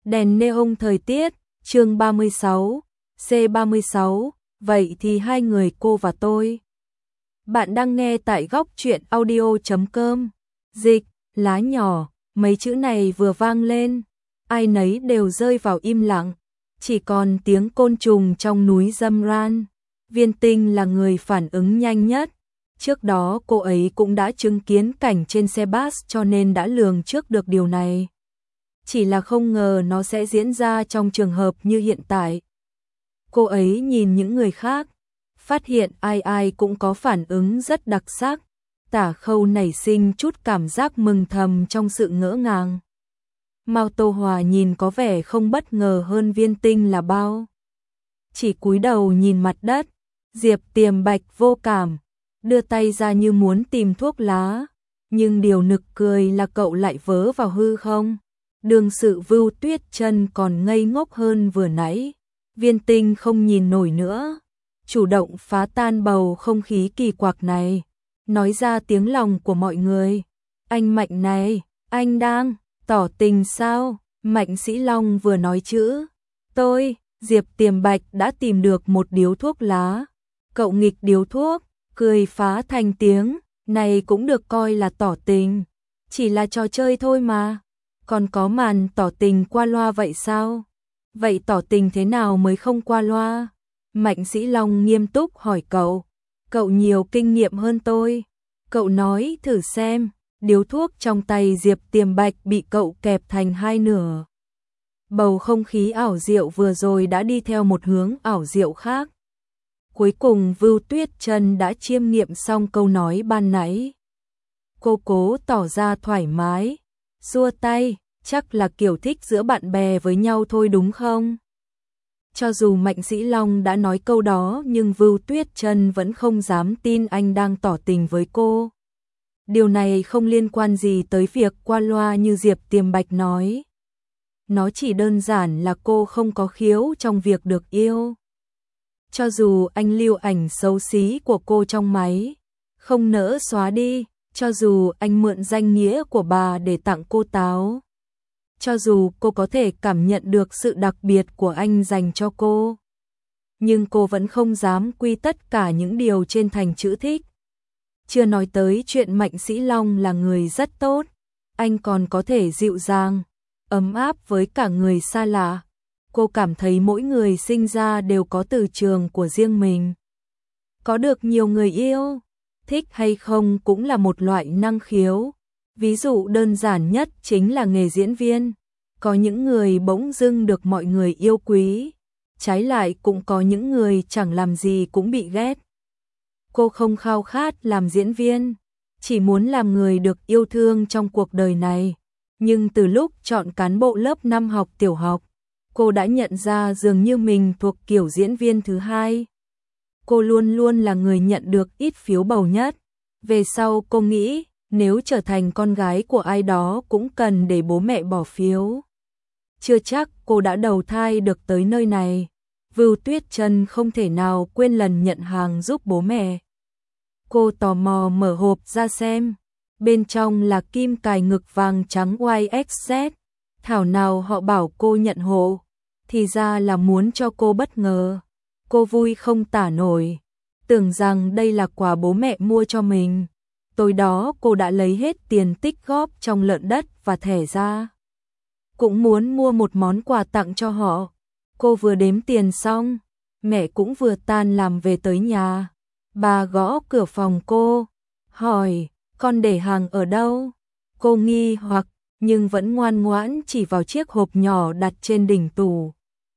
Đèn neon thời tiết, chương 36, C36, vậy thì hai người cô và tôi. Bạn đang nghe tại góc truyện audio.com. Dịch, lá nhỏ, mấy chữ này vừa vang lên, ai nấy đều rơi vào im lặng, chỉ còn tiếng côn trùng trong núi râm ran. Viên Tinh là người phản ứng nhanh nhất. Trước đó cô ấy cũng đã chứng kiến cảnh trên xe bus cho nên đã lường trước được điều này. Chỉ là không ngờ nó sẽ diễn ra trong trường hợp như hiện tại. Cô ấy nhìn những người khác, phát hiện ai ai cũng có phản ứng rất đặc sắc. Tả Khâu nảy sinh chút cảm giác mừng thầm trong sự ngỡ ngàng. Mao Tô Hòa nhìn có vẻ không bất ngờ hơn Viên Tinh là bao. Chỉ cúi đầu nhìn mặt đất. Diệp Tiềm Bạch vô cảm, đưa tay ra như muốn tìm thuốc lá, nhưng điều nực cười là cậu lại vớ vào hư không. Đương sự Vưu Tuyết Chân còn ngây ngốc hơn vừa nãy. Viên Tinh không nhìn nổi nữa, chủ động phá tan bầu không khí kỳ quặc này, nói ra tiếng lòng của mọi người. Anh Mạnh này, anh đang tỏ tình sao? Mạnh Sĩ Long vừa nói chữ tôi, Diệp Tiềm Bạch đã tìm được một điếu thuốc lá. Cậu nghịch điếu thuốc, cười phá thành tiếng, này cũng được coi là tỏ tình, chỉ là trò chơi thôi mà. Còn có màn tỏ tình qua loa vậy sao? Vậy tỏ tình thế nào mới không qua loa? Mạnh Sĩ Long nghiêm túc hỏi cậu. Cậu nhiều kinh nghiệm hơn tôi. Cậu nói thử xem. Điếu thuốc trong tay Diệp Tiềm Bạch bị cậu kẹp thành hai nửa. Bầu không khí ảo diệu vừa rồi đã đi theo một hướng ảo diệu khác. Cuối cùng Vưu Tuyết Chân đã chiêm nghiệm xong câu nói ban nãy. Cô cố tỏ ra thoải mái, xua tay, chắc là kiểu thích giữa bạn bè với nhau thôi đúng không? Cho dù Mạnh Sĩ Long đã nói câu đó nhưng Vưu Tuyết Chân vẫn không dám tin anh đang tỏ tình với cô. Điều này không liên quan gì tới việc qua loa như Diệp Tiềm Bạch nói. Nó chỉ đơn giản là cô không có khiếu trong việc được yêu. Cho dù anh lưu ảnh xấu xí của cô trong máy, không nỡ xóa đi, cho dù anh mượn danh nghĩa của bà để tặng cô táo, cho dù cô có thể cảm nhận được sự đặc biệt của anh dành cho cô, nhưng cô vẫn không dám quy tất cả những điều trên thành chữ thích. Chưa nói tới chuyện Mạnh Sĩ Long là người rất tốt, anh còn có thể dịu dàng, ấm áp với cả người xa lạ. Cô cảm thấy mỗi người sinh ra đều có từ trường của riêng mình. Có được nhiều người yêu, thích hay không cũng là một loại năng khiếu. Ví dụ đơn giản nhất chính là nghề diễn viên. Có những người bỗng dưng được mọi người yêu quý, trái lại cũng có những người chẳng làm gì cũng bị ghét. Cô không khao khát làm diễn viên, chỉ muốn làm người được yêu thương trong cuộc đời này. Nhưng từ lúc chọn cán bộ lớp 5 học tiểu học, cô đã nhận ra dường như mình thuộc kiểu diễn viên thứ hai. Cô luôn luôn là người nhận được ít phiếu bầu nhất. Về sau cô nghĩ, nếu trở thành con gái của ai đó cũng cần để bố mẹ bỏ phiếu. Chưa chắc cô đã đầu thai được tới nơi này. Vưu Tuyết Chân không thể nào quên lần nhận hàng giúp bố mẹ. Cô tò mò mở hộp ra xem. Bên trong là kim cài ngực vàng trắng YXZ. Thảo nào họ bảo cô nhận hộ, thì ra là muốn cho cô bất ngờ. Cô vui không tả nổi, tưởng rằng đây là quà bố mẹ mua cho mình. Tối đó cô đã lấy hết tiền tích góp trong lợn đất và thẻ ra. Cũng muốn mua một món quà tặng cho họ. Cô vừa đếm tiền xong, mẹ cũng vừa tan làm về tới nhà. Bà gõ cửa phòng cô, hỏi, con để hàng ở đâu? Cô nghi hoặc, nhưng vẫn ngoan ngoãn chỉ vào chiếc hộp nhỏ đặt trên đỉnh tủ.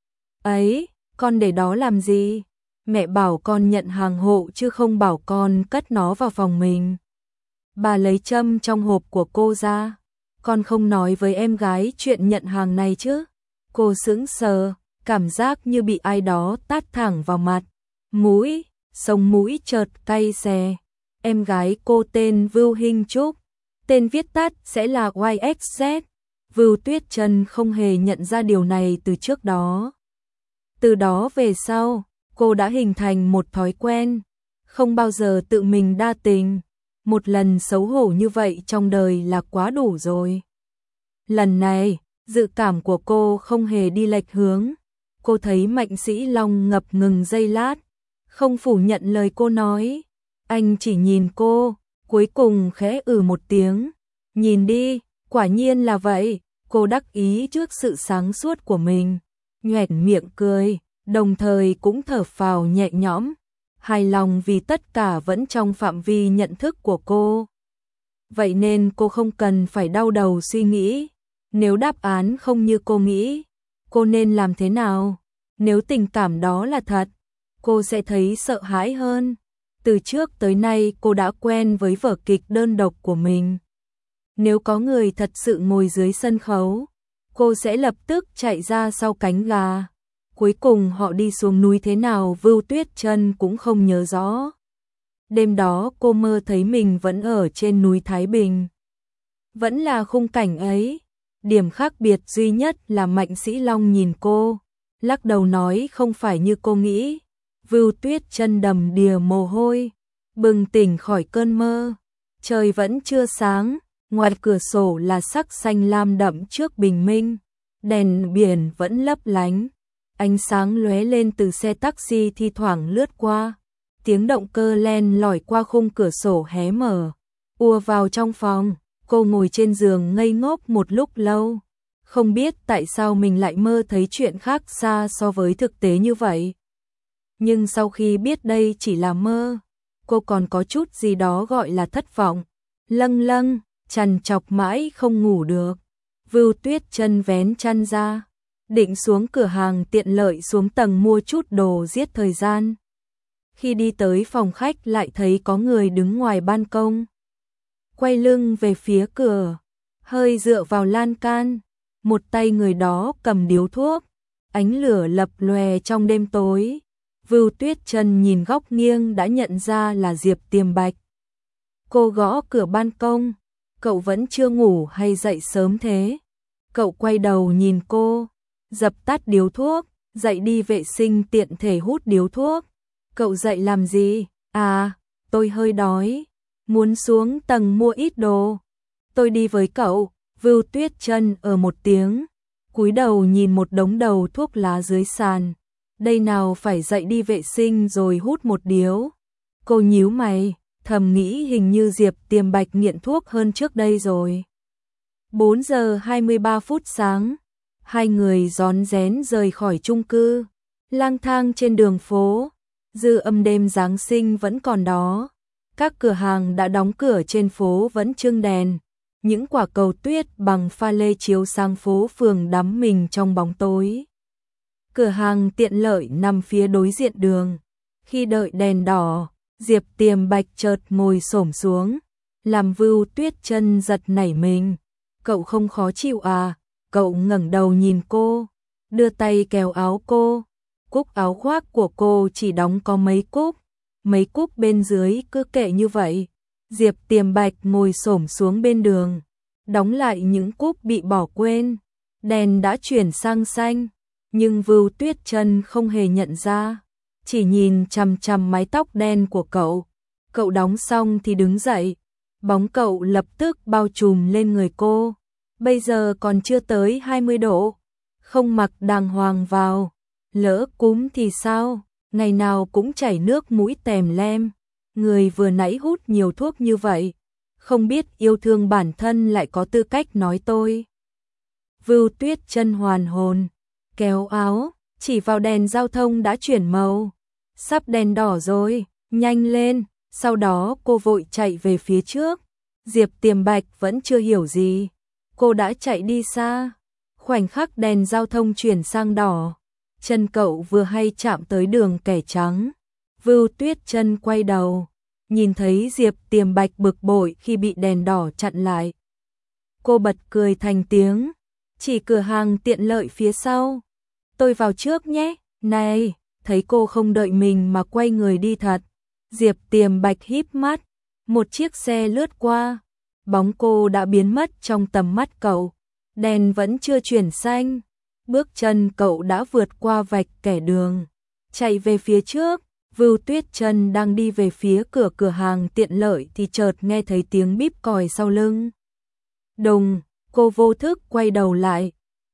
Ấy, con để đó làm gì? Mẹ bảo con nhận hàng hộ chứ không bảo con cất nó vào phòng mình. Bà lấy châm trong hộp của cô ra. Con không nói với em gái chuyện nhận hàng này chứ? Cô sững sờ, cảm giác như bị ai đó tát thẳng vào mặt. Mũi, sống mũi chợt cay xè. Em gái cô tên Vưu Hinh Trúc, tên viết tắt sẽ là YXZ. Vưu Tuyết Chân không hề nhận ra điều này từ trước đó. Từ đó về sau, cô đã hình thành một thói quen, không bao giờ tự mình đa tình. Một lần xấu hổ như vậy trong đời là quá đủ rồi. Lần này, Dự cảm của cô không hề đi lệch hướng. Cô thấy Mạnh Sĩ Long ngập ngừng giây lát, không phủ nhận lời cô nói. Anh chỉ nhìn cô, cuối cùng khẽ một tiếng. Nhìn đi, quả nhiên là vậy. Cô đắc ý trước sự sáng suốt của mình, nhoẻn miệng cười, đồng thời cũng thở phào nhẹ nhõm, hài lòng vì tất cả vẫn trong phạm vi nhận thức của cô. Vậy nên cô không cần phải đau đầu suy nghĩ, nếu đáp án không như cô nghĩ, cô nên làm thế nào? Nếu tình cảm đó là thật, cô sẽ thấy sợ hãi hơn. Từ trước tới nay cô đã quen với vở kịch đơn độc của mình. Nếu có người thật sự ngồi dưới sân khấu, cô sẽ lập tức chạy ra sau cánh gà. Cuối cùng họ đi xuống núi thế nào Vưu Tuyết Chân cũng không nhớ rõ. Đêm đó cô mơ thấy mình vẫn ở trên núi Thái Bình. Vẫn là khung cảnh ấy. Điểm khác biệt duy nhất là Mạnh Sĩ Long nhìn cô, lắc đầu nói không phải như cô nghĩ. Vưu Tuyết Chân đầm đìa mồ hôi, bừng tỉnh khỏi cơn mơ. Trời vẫn chưa sáng, ngoài cửa sổ là sắc xanh lam đậm trước bình minh, đèn biển vẫn lấp lánh, ánh sáng lóe lên từ xe taxi thi thoảng lướt qua, tiếng động cơ len lỏi qua khung cửa sổ hé mở, ùa vào trong phòng. Cô ngồi trên giường ngây ngốc một lúc lâu, không biết tại sao mình lại mơ thấy chuyện khác xa so với thực tế như vậy. Nhưng sau khi biết đây chỉ là mơ, cô còn có chút gì đó gọi là thất vọng, lâng lâng, trằn trọc mãi không ngủ được. Vưu Tuyết Chân vén chăn ra, định xuống cửa hàng tiện lợi xuống tầng mua chút đồ giết thời gian. Khi đi tới phòng khách lại thấy có người đứng ngoài ban công, quay lưng về phía cửa, hơi dựa vào lan can, một tay người đó cầm điếu thuốc, ánh lửa lập lòe trong đêm tối. Vưu Tuyết Chân nhìn góc nghiêng đã nhận ra là Diệp Tiềm Bạch. Cô gõ cửa ban công, cậu vẫn chưa ngủ hay dậy sớm thế? Cậu quay đầu nhìn cô, dập tắt điếu thuốc, dậy đi vệ sinh tiện thể hút điếu thuốc. Cậu dậy làm gì? À, tôi hơi đói, muốn xuống tầng mua ít đồ. Tôi đi với cậu. Vưu Tuyết Chân một tiếng, cúi đầu nhìn một đống đầu thuốc lá dưới sàn. Đây nào phải dậy đi vệ sinh rồi hút một điếu. Cô nhíu mày, thầm nghĩ hình như Diệp Tiềm Bạch nghiện thuốc hơn trước đây rồi. 4 giờ 23 phút sáng, hai người rón rén rời khỏi chung cư, lang thang trên đường phố, dư âm đêm Giáng sinh vẫn còn đó. Các cửa hàng đã đóng cửa, trên phố vẫn trưng đèn, những quả cầu tuyết bằng pha lê chiếu sang phố phường đắm mình trong bóng tối. Cửa hàng tiện lợi nằm phía đối diện đường. Khi đợi đèn đỏ, Diệp Tiềm Bạch chợt ngồi xổm xuống, làm Vưu Tuyết Chân giật nảy mình. Cậu không khó chịu à? Cậu ngẩng đầu nhìn cô, đưa tay kéo áo cô. Cúc áo khoác của cô chỉ đóng có mấy cúc bên dưới cứ kệ như vậy. Diệp Tiềm Bạch ngồi xổm xuống bên đường, đóng lại những cúc bị bỏ quên. Đèn đã chuyển sang xanh, nhưng Vưu Tuyết Chân không hề nhận ra, chỉ nhìn chằm chằm mái tóc đen của cậu. Cậu đóng xong thì đứng dậy, bóng cậu lập tức bao trùm lên người cô. Bây giờ còn chưa tới 20 độ, không mặc đàng hoàng vào, lỡ cúm thì sao? Ngày nào cũng chảy nước mũi tèm lem. Người vừa nãy hút nhiều thuốc như vậy, không biết yêu thương bản thân lại có tư cách nói tôi. Vưu Tuyết Chân hoàn hồn, kéo áo, chỉ vào đèn giao thông đã chuyển màu. Sắp đèn đỏ rồi, nhanh lên. Sau đó cô vội chạy về phía trước. Diệp Tiềm Bạch vẫn chưa hiểu gì, cô đã chạy đi xa. Khoảnh khắc đèn giao thông chuyển sang đỏ, chân cậu vừa hay chạm tới đường kẻ trắng. Vưu Tuyết Chân quay đầu, nhìn thấy Diệp Tiềm Bạch bực bội khi bị đèn đỏ chặn lại. Cô bật cười thành tiếng, chỉ cửa hàng tiện lợi phía sau. Tôi vào trước nhé. Này, thấy cô không đợi mình mà quay người đi thật. Diệp Tiềm Bạch híp mắt, một chiếc xe lướt qua, bóng cô đã biến mất trong tầm mắt cậu. Đèn vẫn chưa chuyển xanh, bước chân cậu đã vượt qua vạch kẻ đường, chạy về phía trước. Vưu Tuyết Chân đang đi về phía cửa hàng tiện lợi thì chợt nghe thấy tiếng bíp còi sau lưng. Đùng, cô vô thức quay đầu lại,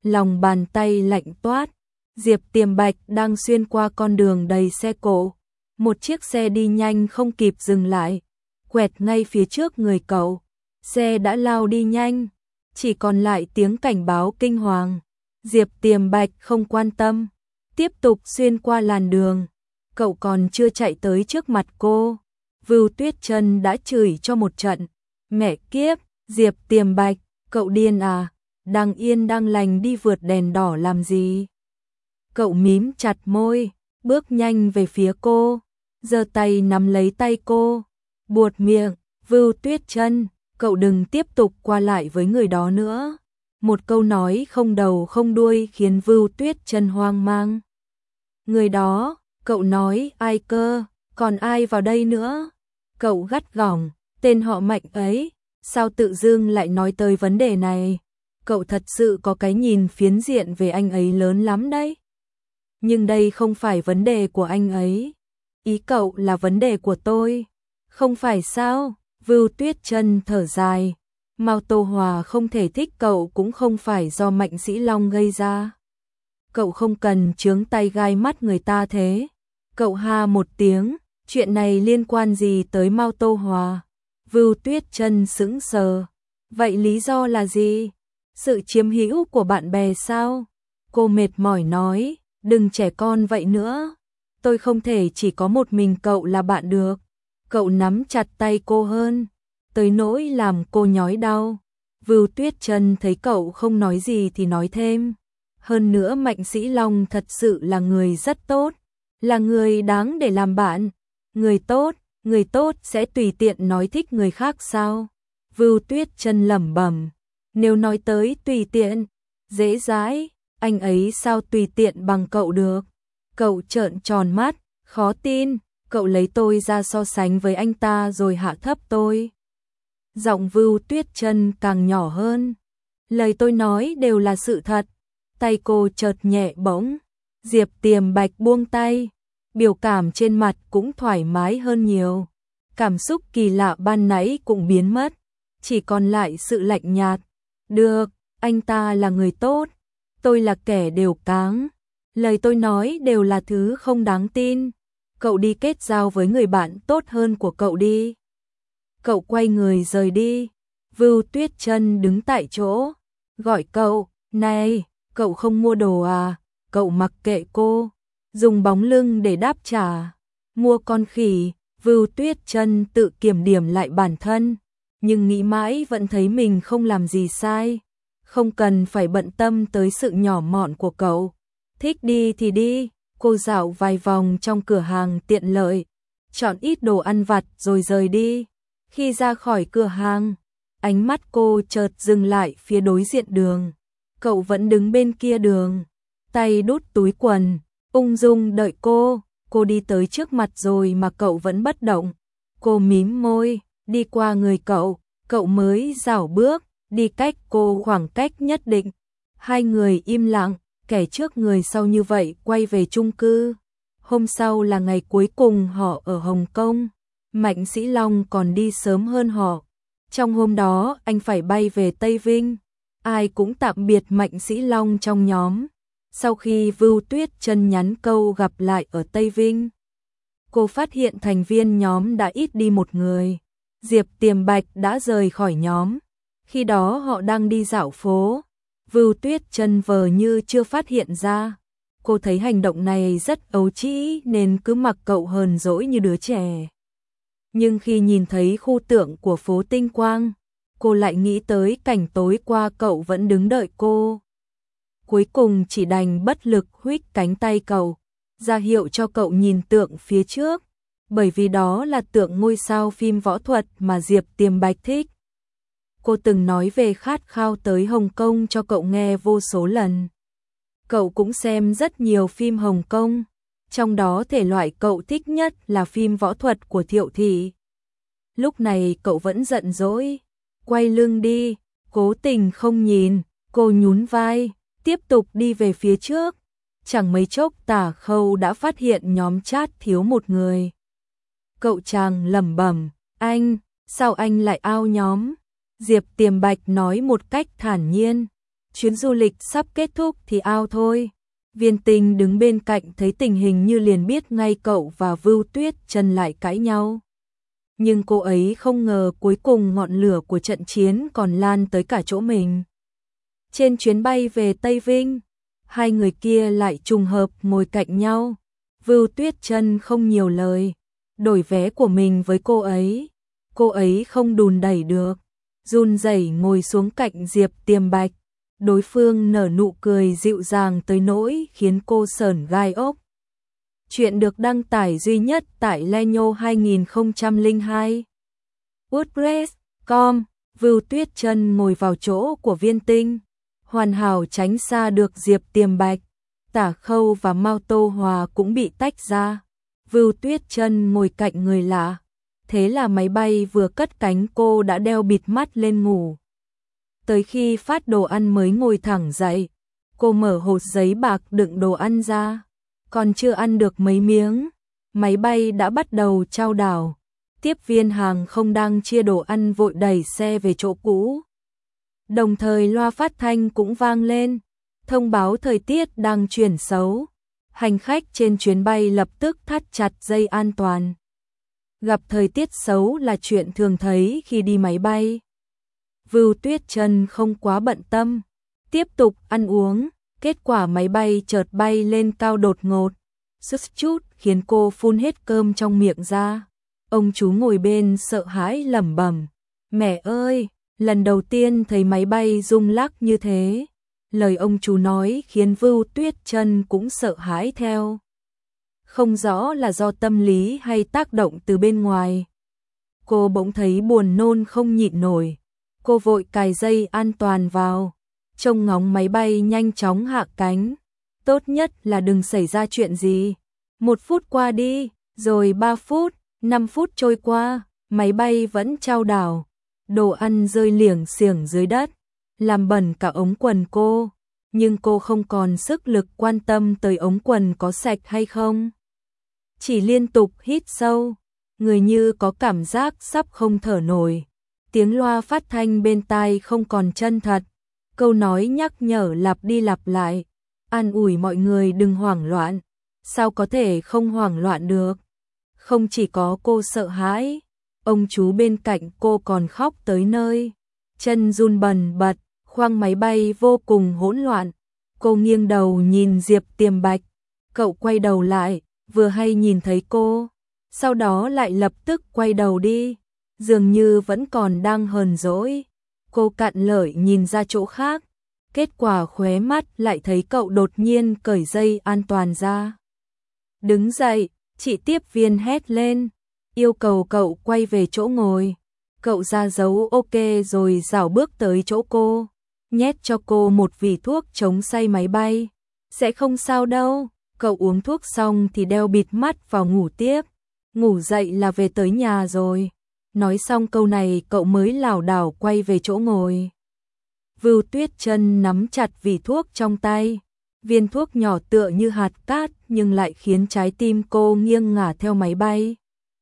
lòng bàn tay lạnh toát. Diệp Tiềm Bạch đang xuyên qua con đường đầy xe cộ. Một chiếc xe đi nhanh không kịp dừng lại, quẹt ngay phía trước người cậu. Xe đã lao đi nhanh, chỉ còn lại tiếng cảnh báo kinh hoàng. Diệp Tiềm Bạch không quan tâm, tiếp tục xuyên qua làn đường. Cậu còn chưa chạy tới trước mặt cô, Vưu Tuyết Chân đã chửi cho một trận. Mẹ kiếp, Diệp Tiềm Bạch, cậu điên à, đang yên đang lành đi vượt đèn đỏ làm gì? Cậu mím chặt môi, bước nhanh về phía cô, giơ tay nắm lấy tay cô, buột miệng, Vưu Tuyết Chân, cậu đừng tiếp tục qua lại với người đó nữa. Một câu nói không đầu không đuôi khiến Vưu Tuyết Chân hoang mang. Người đó, cậu nói ai cơ, còn ai vào đây nữa? Cậu gắt gỏng, tên họ Mạnh ấy, sao tự dưng lại nói tới vấn đề này? Cậu thật sự có cái nhìn phiến diện về anh ấy lớn lắm đấy. Nhưng đây không phải vấn đề của anh ấy. Ý cậu là vấn đề của tôi. Không phải sao? Vưu Tuyết Chân thở dài. Mao Tô Hòa không thể thích cậu cũng không phải do Mạnh Sĩ Long gây ra. Cậu không cần chướng tay gai mắt người ta thế. Cậu ha một tiếng, chuyện này liên quan gì tới Mao Tô Hòa? Vưu Tuyết Chân sững sờ. Vậy lý do là gì? Sự chiếm hữu của bạn bè sao? Cô mệt mỏi nói, đừng trẻ con vậy nữa. Tôi không thể chỉ có một mình cậu là bạn được. Cậu nắm chặt tay cô hơn, tới nỗi làm cô nhói đau. Vưu Tuyết Chân thấy cậu không nói gì thì nói thêm. Hơn nữa Mạnh Sĩ Long thật sự là người rất tốt, là người đáng để làm bạn. Người tốt sẽ tùy tiện nói thích người khác sao? Vưu Tuyết Chân lẩm bẩm, nếu nói tới tùy tiện, dễ dãi, anh ấy sao tùy tiện bằng cậu được? Cậu trợn tròn mắt, khó tin, cậu lấy tôi ra so sánh với anh ta rồi hạ thấp tôi. Giọng Vưu Tuyết Chân càng nhỏ hơn. Lời tôi nói đều là sự thật. Tay cô chợt nhẹ bỗng. Diệp Tiềm Bạch buông tay. Biểu cảm trên mặt cũng thoải mái hơn nhiều. Cảm xúc kỳ lạ ban nãy cũng biến mất. Chỉ còn lại sự lạnh nhạt. Được, anh ta là người tốt. Tôi là kẻ đều cáng. Lời tôi nói đều là thứ không đáng tin. Cậu đi kết giao với người bạn tốt hơn của cậu đi. Cậu quay người rời đi. Vưu Tuyết Chân đứng tại chỗ, gọi cậu, này, cậu không mua đồ à? Cậu mặc kệ cô, dùng bóng lưng để đáp trả. Mua con khỉ. Vưu Tuyết Chân tự kiểm điểm lại bản thân, nhưng nghĩ mãi vẫn thấy mình không làm gì sai. Không cần phải bận tâm tới sự nhỏ mọn của cậu. Thích đi thì đi. Cô dạo vài vòng trong cửa hàng tiện lợi, chọn ít đồ ăn vặt rồi rời đi. Khi ra khỏi cửa hàng, ánh mắt cô chợt dừng lại phía đối diện đường. Cậu vẫn đứng bên kia đường, tay đút túi quần, ung dung đợi cô. Cô đi tới trước mặt rồi mà cậu vẫn bất động. Cô mím môi, đi qua người cậu mới rảo bước, đi cách cô khoảng cách nhất định. Hai người im lặng, kẻ trước người sau như vậy quay về chung cư. Hôm sau là ngày cuối cùng họ ở Hồng Kông. Mạnh Sĩ Long còn đi sớm hơn họ. Trong hôm đó anh phải bay về Tây Vinh. Ai cũng tạm biệt Mạnh Sĩ Long trong nhóm. Sau khi Vưu Tuyết Chân nhắn câu gặp lại ở Tây Vinh, cô phát hiện thành viên nhóm đã ít đi một người. Diệp Tiềm Bạch đã rời khỏi nhóm. Khi đó họ đang đi dạo phố. Vưu Tuyết Chân vờ như chưa phát hiện ra. Cô thấy hành động này rất ấu trĩ nên cứ mặc cậu hờn dỗi như đứa trẻ. Nhưng khi nhìn thấy khu tượng của phố Tinh Quang, cô lại nghĩ tới cảnh tối qua cậu vẫn đứng đợi cô. Cuối cùng chỉ đành bất lực huých cánh tay cậu, ra hiệu cho cậu nhìn tượng phía trước, bởi vì đó là tượng ngôi sao phim võ thuật mà Diệp Tiềm Bạch thích. Cô từng nói về khát khao tới Hồng Kông cho cậu nghe vô số lần. Cậu cũng xem rất nhiều phim Hồng Kông, trong đó thể loại cậu thích nhất là phim võ thuật của Thiệu Thị. Lúc này cậu vẫn giận dỗi, quay lưng đi, cố tình không nhìn. Cô nhún vai, tiếp tục đi về phía trước. Chẳng mấy chốc Tả Khâu đã phát hiện nhóm chat thiếu một người. Cậu chàng lẩm bẩm, anh, sao anh lại out nhóm? Diệp Tiềm Bạch nói một cách thản nhiên, chuyến du lịch sắp kết thúc thì ao thôi. Viên Tinh đứng bên cạnh thấy tình hình như liền biết ngay cậu và Vưu Tuyết Chân lại cãi nhau. Nhưng cô ấy không ngờ cuối cùng ngọn lửa của trận chiến còn lan tới cả chỗ mình. Trên chuyến bay về Tây Vinh, hai người kia lại trùng hợp ngồi cạnh nhau. Vưu Tuyết Chân không nhiều lời, đổi vé của mình với cô ấy không đùn đẩy được, run rẩy ngồi xuống cạnh Diệp Tiềm Bạch. Đối phương nở nụ cười dịu dàng tới nỗi khiến cô sởn gai ốc. Chuyện được đăng tải duy nhất tại Lenyo 2002. WordPress.com. Vưu Tuyết Chân ngồi vào chỗ của Viên Tinh, hoàn hảo tránh xa được Diệp Tiềm Bạch. Tả Khâu và Mao Tô Hòa cũng bị tách ra. Vưu Tuyết Chân ngồi cạnh người lạ. Thế là máy bay vừa cất cánh cô đã đeo bịt mắt lên ngủ. Tới khi phát đồ ăn mới ngồi thẳng dậy. Cô mở hộp giấy bạc đựng đồ ăn ra. Còn chưa ăn được mấy miếng, máy bay đã bắt đầu chao đảo. Tiếp viên hàng không đang chia đồ ăn vội đẩy xe về chỗ cũ. Đồng thời loa phát thanh cũng vang lên, thông báo thời tiết đang chuyển xấu. Hành khách trên chuyến bay lập tức thắt chặt dây an toàn. Gặp thời tiết xấu là chuyện thường thấy khi đi máy bay. Vưu Tuyết Chân không quá bận tâm, tiếp tục ăn uống. Kết quả máy bay chợt bay lên cao đột ngột, sút chút khiến cô phun hết cơm trong miệng ra. Ông chú ngồi bên sợ hãi lẩm bẩm: "Mẹ ơi, lần đầu tiên thấy máy bay rung lắc như thế." Lời ông chú nói khiến Vưu Tuyết Chân cũng sợ hãi theo. Không rõ là do tâm lý hay tác động từ bên ngoài. Cô bỗng thấy buồn nôn không nhịn nổi. Cô vội cài dây an toàn vào, trông ngóng máy bay nhanh chóng hạ cánh. Tốt nhất là đừng xảy ra chuyện gì. 1 phút qua đi, rồi 3 phút, 5 phút trôi qua, máy bay vẫn chao đảo. Đồ ăn rơi liềng xiềng dưới đất, làm bẩn cả ống quần cô. Nhưng cô không còn sức lực quan tâm tới ống quần có sạch hay không. Chỉ liên tục hít sâu, người như có cảm giác sắp không thở nổi. Tiếng loa phát thanh bên tai không còn chân thật. Câu nói nhắc nhở lặp đi lặp lại, an ủi mọi người đừng hoảng loạn. Sao có thể không hoảng loạn được? Không chỉ có cô sợ hãi, ông chú bên cạnh cô còn khóc tới nơi. Chân run bần bật, khoang máy bay vô cùng hỗn loạn. Cô nghiêng đầu nhìn Diệp Tiềm Bạch. Cậu quay đầu lại, vừa hay nhìn thấy cô, sau đó lại lập tức quay đầu đi, dường như vẫn còn đang hờn dỗi. Cô cạn lời nhìn ra chỗ khác, kết quả khóe mắt lại thấy cậu đột nhiên cởi dây an toàn ra. Đứng dậy, chị tiếp viên hét lên, yêu cầu cậu quay về chỗ ngồi. Cậu ra dấu ok rồi rảo bước tới chỗ cô, nhét cho cô một vỉ thuốc chống say máy bay. Sẽ không sao đâu, cậu uống thuốc xong thì đeo bịt mắt vào ngủ tiếp. Ngủ dậy là về tới nhà rồi. Nói xong câu này cậu mới lảo đảo quay về chỗ ngồi. Vưu Tuyết Chân nắm chặt vỉ thuốc trong tay. Viên thuốc nhỏ tựa như hạt cát nhưng lại khiến trái tim cô nghiêng ngả theo máy bay.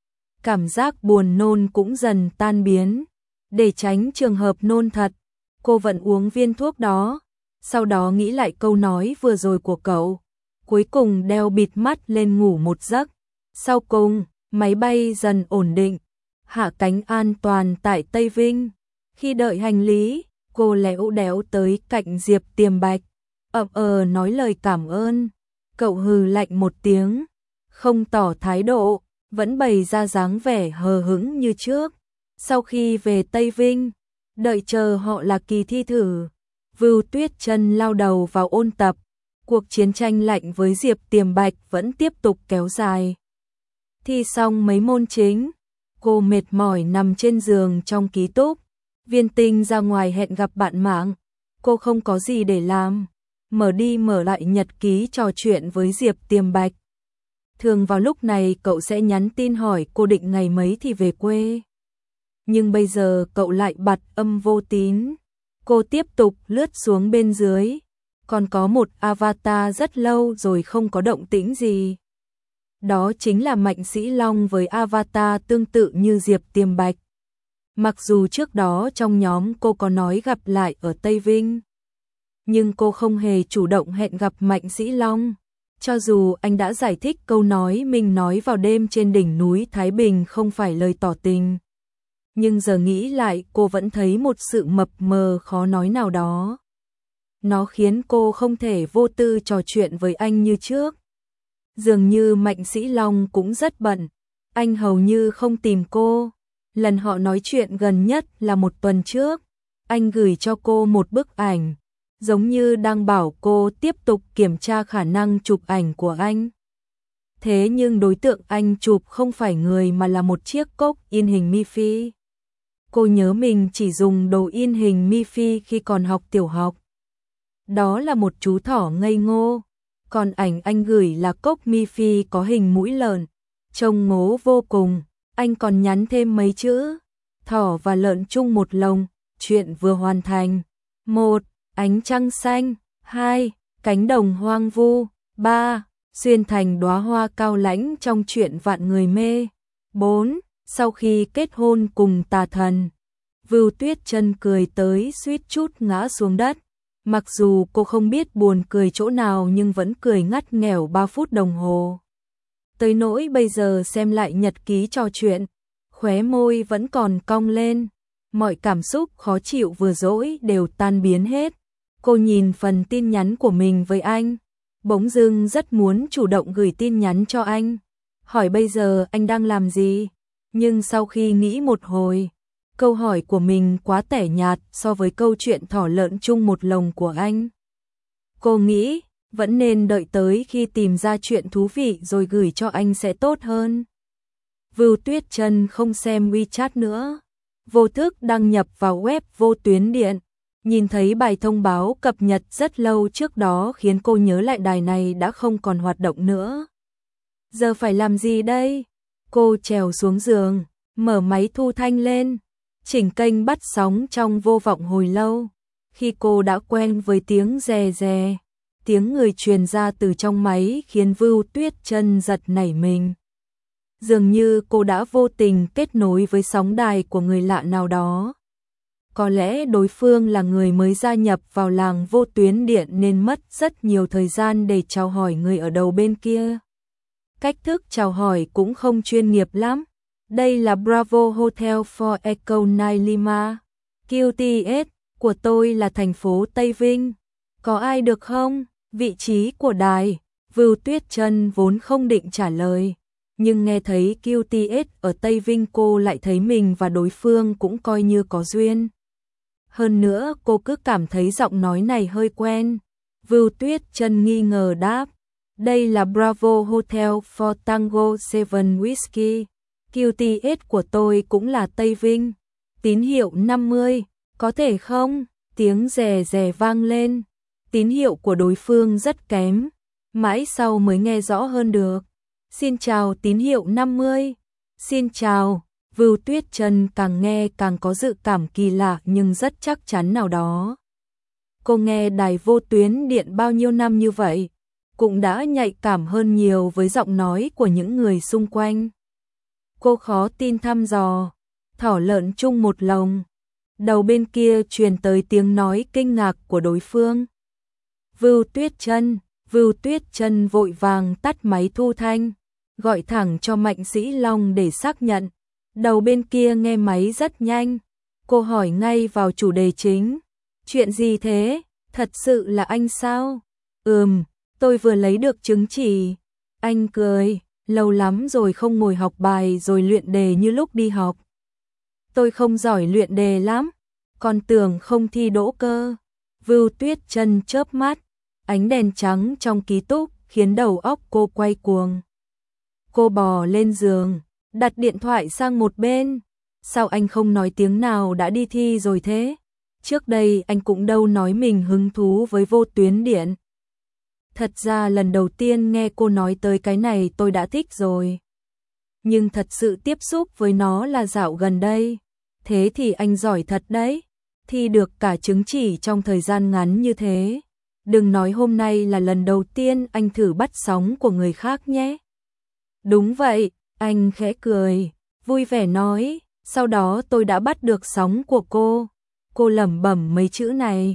Cảm giác buồn nôn cũng dần tan biến. Để tránh trường hợp nôn thật, cô vẫn uống viên thuốc đó. Sau đó nghĩ lại câu nói vừa rồi của cậu. Cuối cùng đeo bịt mắt lên ngủ một giấc. Sau cùng, máy bay dần ổn định. Hạ cánh an toàn tại Tây Vinh. Khi đợi hành lý, cô léo đéo tới cạnh Diệp Tiềm Bạch. Nói lời cảm ơn. Cậu hừ lạnh một tiếng, không tỏ thái độ, vẫn bày ra dáng vẻ hờ hững như trước. Sau khi về Tây Vinh, đợi chờ họ là kỳ thi thử. Vưu Tuyết Chân lao đầu vào ôn tập. Cuộc chiến tranh lạnh với Diệp Tiềm Bạch vẫn tiếp tục kéo dài. Thi xong mấy môn chính, cô mệt mỏi nằm trên giường trong ký túc. Viên Tinh ra ngoài hẹn gặp bạn mạng. Cô không có gì để làm, mở đi mở lại nhật ký trò chuyện với Diệp Tiềm Bạch. Thường vào lúc này cậu sẽ nhắn tin hỏi cô định ngày mấy thì về quê. Nhưng bây giờ cậu lại bật âm vô tín. Cô tiếp tục lướt xuống bên dưới. Còn có một avatar rất lâu rồi không có động tĩnh gì. Đó chính là Mạnh Sĩ Long với avatar tương tự như Diệp Tiềm Bạch. Mặc dù trước đó trong nhóm cô có nói gặp lại ở Tây Vinh. nhưng cô không hề chủ động hẹn gặp Mạnh Sĩ Long. Cho dù anh đã giải thích câu nói mình nói vào đêm trên đỉnh núi Thái Bình không phải lời tỏ tình. Nhưng giờ nghĩ lại cô vẫn thấy một sự mập mờ khó nói nào đó. Nó khiến cô không thể vô tư trò chuyện với anh như trước. Dường như Mạnh Sĩ Long cũng rất bận, anh hầu như không tìm cô. Lần họ nói chuyện gần nhất là một tuần trước, anh gửi cho cô một bức ảnh, giống như đang bảo cô tiếp tục kiểm tra khả năng chụp ảnh của anh. Thế nhưng đối tượng anh chụp không phải người mà là một chiếc cốc in hình Miffy. Cô nhớ mình chỉ dùng đồ in hình Miffy khi còn học tiểu học. Đó là một chú thỏ ngây ngô, còn ảnh anh gửi là cốc Miffy có hình mũi lợn, trông ngố vô cùng. Anh còn nhắn thêm mấy chữ: thỏ và lợn chung một lồng, chuyện vừa hoàn thành. 1. Ánh trăng xanh. 2. Cánh đồng hoang vu. 3. Xuyên thành đóa hoa cao lãnh trong chuyện vạn người mê. 4. Sau khi kết hôn cùng tà thần. Vưu Tuyết Chân cười tới suýt chút ngã xuống đất. Mặc dù cô không biết buồn cười chỗ nào nhưng vẫn cười ngắt nghẽo 3 phút đồng hồ. Tới nỗi bây giờ xem lại nhật ký trò chuyện, khóe môi vẫn còn cong lên. Mọi cảm xúc khó chịu vừa dỗi đều tan biến hết. Cô nhìn phần tin nhắn của mình với anh, bỗng dưng rất muốn chủ động gửi tin nhắn cho anh, hỏi bây giờ anh đang làm gì. Nhưng sau khi nghĩ một hồi, câu hỏi của mình quá tẻ nhạt so với câu chuyện thỏ lợn chung một lồng của anh. Cô nghĩ vẫn nên đợi tới khi tìm ra chuyện thú vị rồi gửi cho anh sẽ tốt hơn. Vưu Tuyết Chân không xem WeChat nữa, vô thức đăng nhập vào web Vô Tuyến Điện. Nhìn thấy bài thông báo cập nhật rất lâu trước đó khiến cô nhớ lại đài này đã không còn hoạt động nữa. Giờ phải làm gì đây? Cô trèo xuống giường, mở máy thu thanh lên, chỉnh kênh bắt sóng trong vô vọng hồi lâu. Khi cô đã quen với tiếng rè rè, tiếng người truyền ra từ trong máy khiến Vưu Tuyết Chân giật nảy mình. Dường như cô đã vô tình kết nối với sóng đài của người lạ nào đó. Có lẽ đối phương là người mới gia nhập vào làng Vô Tuyến Điện nên mất rất nhiều thời gian để chào hỏi người ở đầu bên kia. Cách thức chào hỏi cũng không chuyên nghiệp lắm. Đây là Bravo Hotel for Echo Night Lima. QTS của tôi là thành phố Tây Vinh. Có ai được không? Vị trí của đài. Vưu Tuyết Chân vốn không định trả lời, nhưng nghe thấy QTS ở Tây Vinh cô lại thấy mình và đối phương cũng coi như có duyên. Hơn nữa cô cứ cảm thấy giọng nói này hơi quen. Vưu Tuyết Chân nghi ngờ đáp: đây là Bravo Hotel for Tango 7 Whiskey. QTS của tôi cũng là Tây Vinh. Tín hiệu 50, có thể không? Tiếng rè rè vang lên. Tín hiệu của đối phương rất kém, mãi sau mới nghe rõ hơn được. Xin chào tín hiệu 50. Xin chào. Vưu Tuyết Chân càng nghe càng có dự cảm kỳ lạ nhưng rất chắc chắn nào đó. Cô nghe đài Vô Tuyến Điện bao nhiêu năm như vậy, cũng đã nhạy cảm hơn nhiều với giọng nói của những người xung quanh. Cô khó tin thăm dò: thỏ lợn chung một lồng. Đầu bên kia truyền tới tiếng nói kinh ngạc của đối phương. Vưu Tuyết Chân vội vàng tắt máy thu thanh, gọi thẳng cho Mạnh Sĩ Long để xác nhận. Đầu bên kia nghe máy rất nhanh, cô hỏi ngay vào chủ đề chính. Chuyện gì thế? Thật sự là anh sao? Tôi vừa lấy được chứng chỉ. Anh cười, lâu lắm rồi không ngồi học bài rồi luyện đề như lúc đi học. Tôi không giỏi luyện đề lắm, còn tưởng không thi đỗ cơ. Vưu Tuyết Chân chớp mắt, ánh đèn trắng trong ký túc khiến đầu óc cô quay cuồng. Cô bò lên giường, đặt điện thoại sang một bên. Sao anh không nói tiếng nào đã đi thi rồi thế? Trước đây anh cũng đâu nói mình hứng thú với Vô Tuyến Điện. Thật ra lần đầu tiên nghe cô nói tới cái này tôi đã thích rồi. Nhưng thật sự tiếp xúc với nó là dạo gần đây. Thế thì anh giỏi thật đấy. Thi được cả chứng chỉ trong thời gian ngắn như thế. Đừng nói hôm nay là lần đầu tiên anh thử bắt sóng của người khác nhé. Đúng vậy, anh khẽ cười, vui vẻ nói. Sau đó tôi đã bắt được sóng của cô. Cô lẩm bẩm mấy chữ này.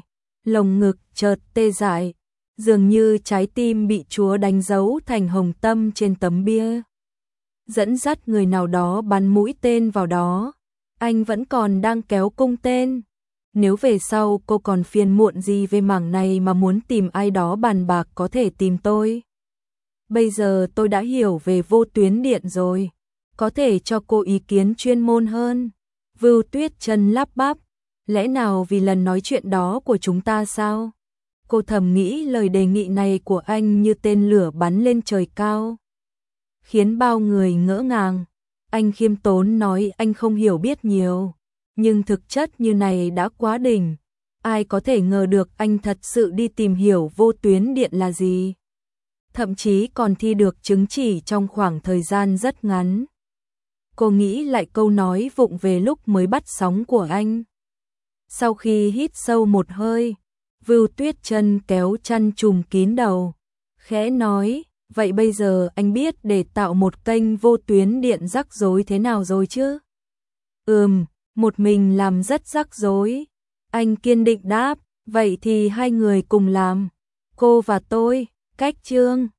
lồng ngực chợt tê dại, dường như trái tim bị Chúa đánh dấu thành hồng tâm trên tấm bia. Dẫn dắt người nào đó bắn mũi tên vào đó, anh vẫn còn đang kéo cung tên. Nếu về sau cô còn phiền muộn gì về mảng này mà muốn tìm ai đó bàn bạc có thể tìm tôi. Bây giờ tôi đã hiểu về vô tuyến điện rồi, có thể cho cô ý kiến chuyên môn hơn. Vưu Tuyết Chân lắp bắp, lẽ nào vì lần nói chuyện đó của chúng ta sao? Cô thầm nghĩ lời đề nghị này của anh như tên lửa bắn lên trời cao, khiến bao người ngỡ ngàng. Anh khiêm tốn nói anh không hiểu biết nhiều, nhưng thực chất như này đã quá đỉnh. Ai có thể ngờ được anh thật sự đi tìm hiểu vô tuyến điện là gì. Thậm chí còn thi được chứng chỉ trong khoảng thời gian rất ngắn. Cô nghĩ lại câu nói vụng về lúc mới bắt sóng của anh. Sau khi hít sâu một hơi, Vưu Tuyết Chân kéo chăn trùm kín đầu, khẽ nói, vậy bây giờ anh biết để tạo một kênh vô tuyến điện rắc rối thế nào rồi chứ? Một mình làm rất rắc rối. Anh kiên định đáp, vậy thì hai người cùng làm. Cô và tôi, cách chương.